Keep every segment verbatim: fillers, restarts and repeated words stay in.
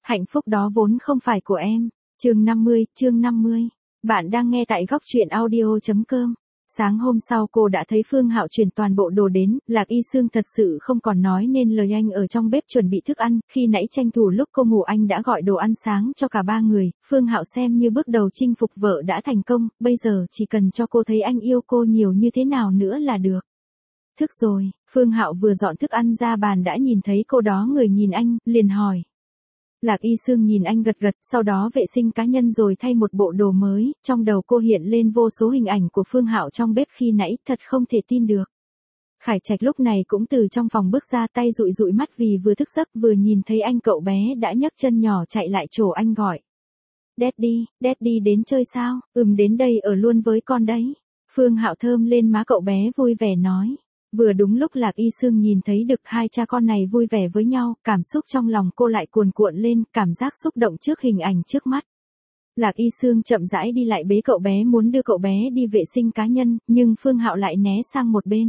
Hạnh phúc đó vốn không phải của em. Chương năm mươi, chương năm mươi. Bạn đang nghe tại góc truyện audio chấm com. Sáng hôm sau cô đã thấy Phương Hạo chuyển toàn bộ đồ đến, Lạc Y Sương thật sự không còn nói nên lời. Anh ở trong bếp chuẩn bị thức ăn, khi nãy tranh thủ lúc cô ngủ anh đã gọi đồ ăn sáng cho cả ba người. Phương Hạo xem như bước đầu chinh phục vợ đã thành công, bây giờ chỉ cần cho cô thấy anh yêu cô nhiều như thế nào nữa là được. Thức rồi, Phương Hạo vừa dọn thức ăn ra bàn đã nhìn thấy cô đó người nhìn anh, liền hỏi. Lạc Y Sương nhìn anh gật gật, sau đó vệ sinh cá nhân rồi thay một bộ đồ mới, trong đầu cô hiện lên vô số hình ảnh của Phương Hạo trong bếp khi nãy, thật không thể tin được. Khải Trạch lúc này cũng từ trong phòng bước ra, tay dụi dụi mắt vì vừa thức giấc vừa nhìn thấy anh. Cậu bé đã nhấc chân nhỏ chạy lại chỗ anh gọi. Daddy, Daddy đến chơi sao? Ừm, đến đây ở luôn với con đấy. Phương Hạo thơm lên má cậu bé vui vẻ nói. Vừa đúng lúc Lạc Y Sương nhìn thấy được hai cha con này vui vẻ với nhau, cảm xúc trong lòng cô lại cuồn cuộn lên, cảm giác xúc động trước hình ảnh trước mắt. Lạc Y Sương chậm rãi đi lại bế cậu bé muốn đưa cậu bé đi vệ sinh cá nhân, nhưng Phương Hạo lại né sang một bên.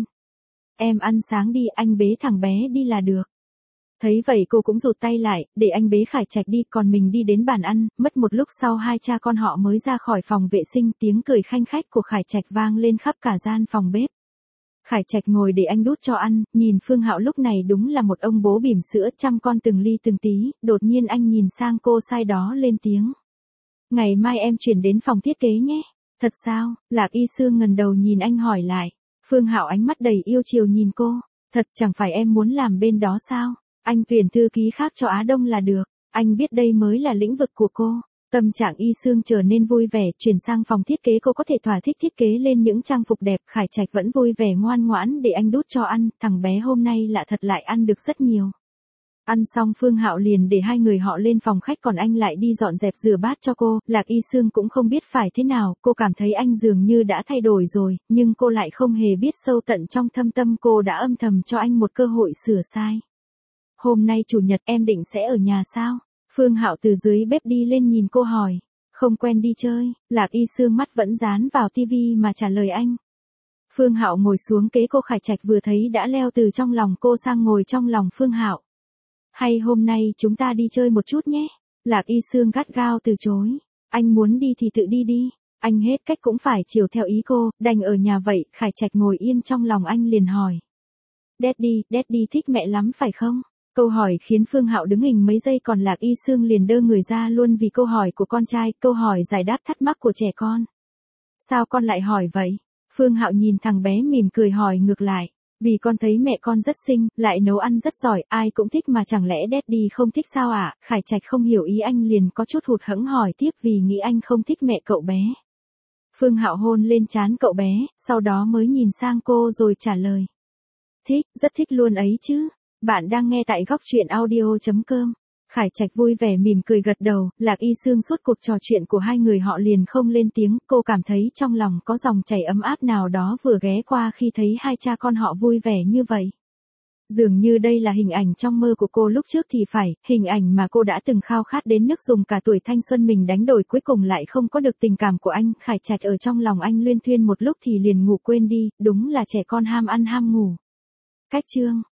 Em ăn sáng đi, anh bế thằng bé đi là được. Thấy vậy cô cũng rụt tay lại, để anh bế Khải Trạch đi, còn mình đi đến bàn ăn. Mất một lúc sau hai cha con họ mới ra khỏi phòng vệ sinh, tiếng cười khanh khách của Khải Trạch vang lên khắp cả gian phòng bếp. Khải Trạch ngồi để anh đút cho ăn, nhìn Phương Hạo lúc này đúng là một ông bố bỉm sữa chăm con từng ly từng tí, đột nhiên anh nhìn sang cô sai đó lên tiếng. Ngày mai em chuyển đến phòng thiết kế nhé. Thật sao? Lạc Y Sương ngẩng đầu nhìn anh hỏi lại. Phương Hạo ánh mắt đầy yêu chiều nhìn cô. Thật, chẳng phải em muốn làm bên đó sao? Anh tuyển thư ký khác cho Á Đông là được. Anh biết đây mới là lĩnh vực của cô. Tâm trạng Y Sương trở nên vui vẻ, chuyển sang phòng thiết kế cô có thể thỏa thích thiết kế lên những trang phục đẹp. Khải Trạch vẫn vui vẻ ngoan ngoãn để anh đút cho ăn, thằng bé hôm nay lạ thật lại ăn được rất nhiều. Ăn xong Phương Hạo liền để hai người họ lên phòng khách, còn anh lại đi dọn dẹp rửa bát cho cô. Lạc Y Sương cũng không biết phải thế nào, cô cảm thấy anh dường như đã thay đổi rồi, nhưng cô lại không hề biết sâu tận trong thâm tâm cô đã âm thầm cho anh một cơ hội sửa sai. Hôm nay chủ nhật em định sẽ ở nhà sao? Phương Hạo từ dưới bếp đi lên nhìn cô hỏi. Không quen đi chơi, Lạc Y Sương mắt vẫn dán vào tivi mà trả lời anh. Phương Hạo ngồi xuống kế cô. Khải Trạch vừa thấy đã leo từ trong lòng cô sang ngồi trong lòng Phương Hạo. Hay hôm nay chúng ta đi chơi một chút nhé. Lạc Y Sương gắt gao từ chối. Anh muốn đi thì tự đi đi. Anh hết cách cũng phải chiều theo ý cô, đành ở nhà vậy. Khải Trạch ngồi yên trong lòng anh liền hỏi. Daddy, Daddy thích mẹ lắm phải không? Câu hỏi khiến Phương Hạo đứng hình mấy giây, còn Lạc Y Sương liền đơ người ra luôn vì câu hỏi của con trai, câu hỏi giải đáp thắc mắc của trẻ con. Sao con lại hỏi vậy? Phương Hạo nhìn thằng bé mỉm cười hỏi ngược lại. Vì con thấy mẹ con rất xinh, lại nấu ăn rất giỏi, ai cũng thích mà chẳng lẽ Daddy không thích sao ạ? À? Khải Trạch không hiểu ý anh liền có chút hụt hẫng hỏi tiếp vì nghĩ anh không thích mẹ cậu bé. Phương Hạo hôn lên trán cậu bé, sau đó mới nhìn sang cô rồi trả lời. Thích, rất thích luôn ấy chứ. Bạn đang nghe tại góc truyện audio chấm com. Khải Trạch vui vẻ mỉm cười gật đầu. Lạc Y Sương suốt cuộc trò chuyện của hai người họ liền không lên tiếng, cô cảm thấy trong lòng có dòng chảy ấm áp nào đó vừa ghé qua khi thấy hai cha con họ vui vẻ như vậy. Dường như đây là hình ảnh trong mơ của cô lúc trước thì phải, hình ảnh mà cô đã từng khao khát đến nước dùng cả tuổi thanh xuân mình đánh đổi, cuối cùng lại không có được tình cảm của anh. Khải Trạch ở trong lòng anh luyên thuyên một lúc thì liền ngủ quên đi, đúng là trẻ con ham ăn ham ngủ. Cách chương